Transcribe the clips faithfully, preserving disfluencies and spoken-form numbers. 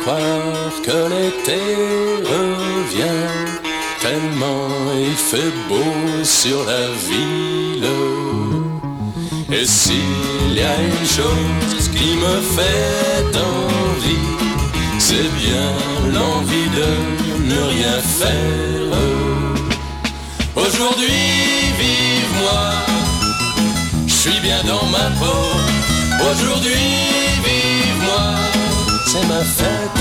croire que l'été revient, tellement il fait beau sur la ville. Et s'il y a une chose qui me fait envie, c'est bien l'envie de ne rien faire. Aujourd'hui, vive moi, je suis bien dans ma peau. Aujourd'hui, vive moi, c'est ma fête.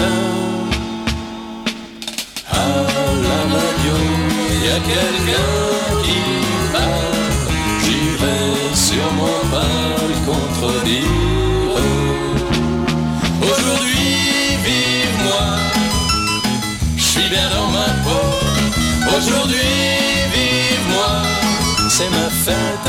À la radio, y a quelqu'un qui parle, j'irai sur mon balcon contredire. Aujourd'hui, vive moi, je suis bien dans ma peau. Aujourd'hui, vive moi, c'est ma fête.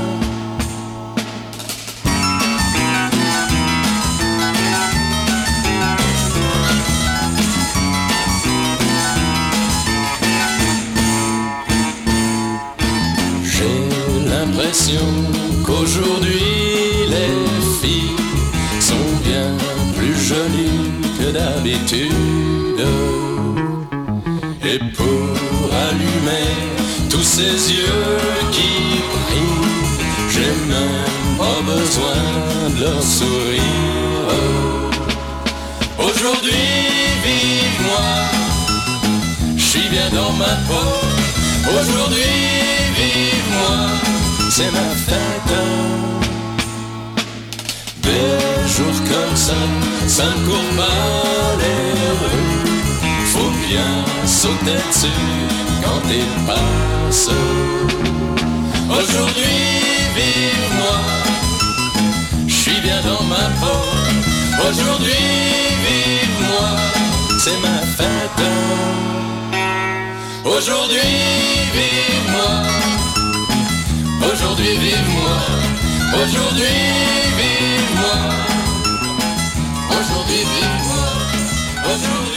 L'impression qu'aujourd'hui les filles sont bien plus jolies que d'habitude. Et pour allumer tous ces yeux qui brillent, j'ai même pas besoin de leur sourire. Aujourd'hui, vive moi, je suis bien dans ma peau. Aujourd'hui, vive moi, c'est ma fête. Des jours comme ça, ça ne court pas les rues. Faut bien sauter dessus quand il passe. Aujourd'hui, vive moi, je suis bien dans ma peau. Aujourd'hui, vive moi, c'est ma fête. Aujourd'hui, vive moi. Aujourd'hui, vive moi. Aujourd'hui, vive moi. Aujourd'hui, vive moi. Aujourd'hui.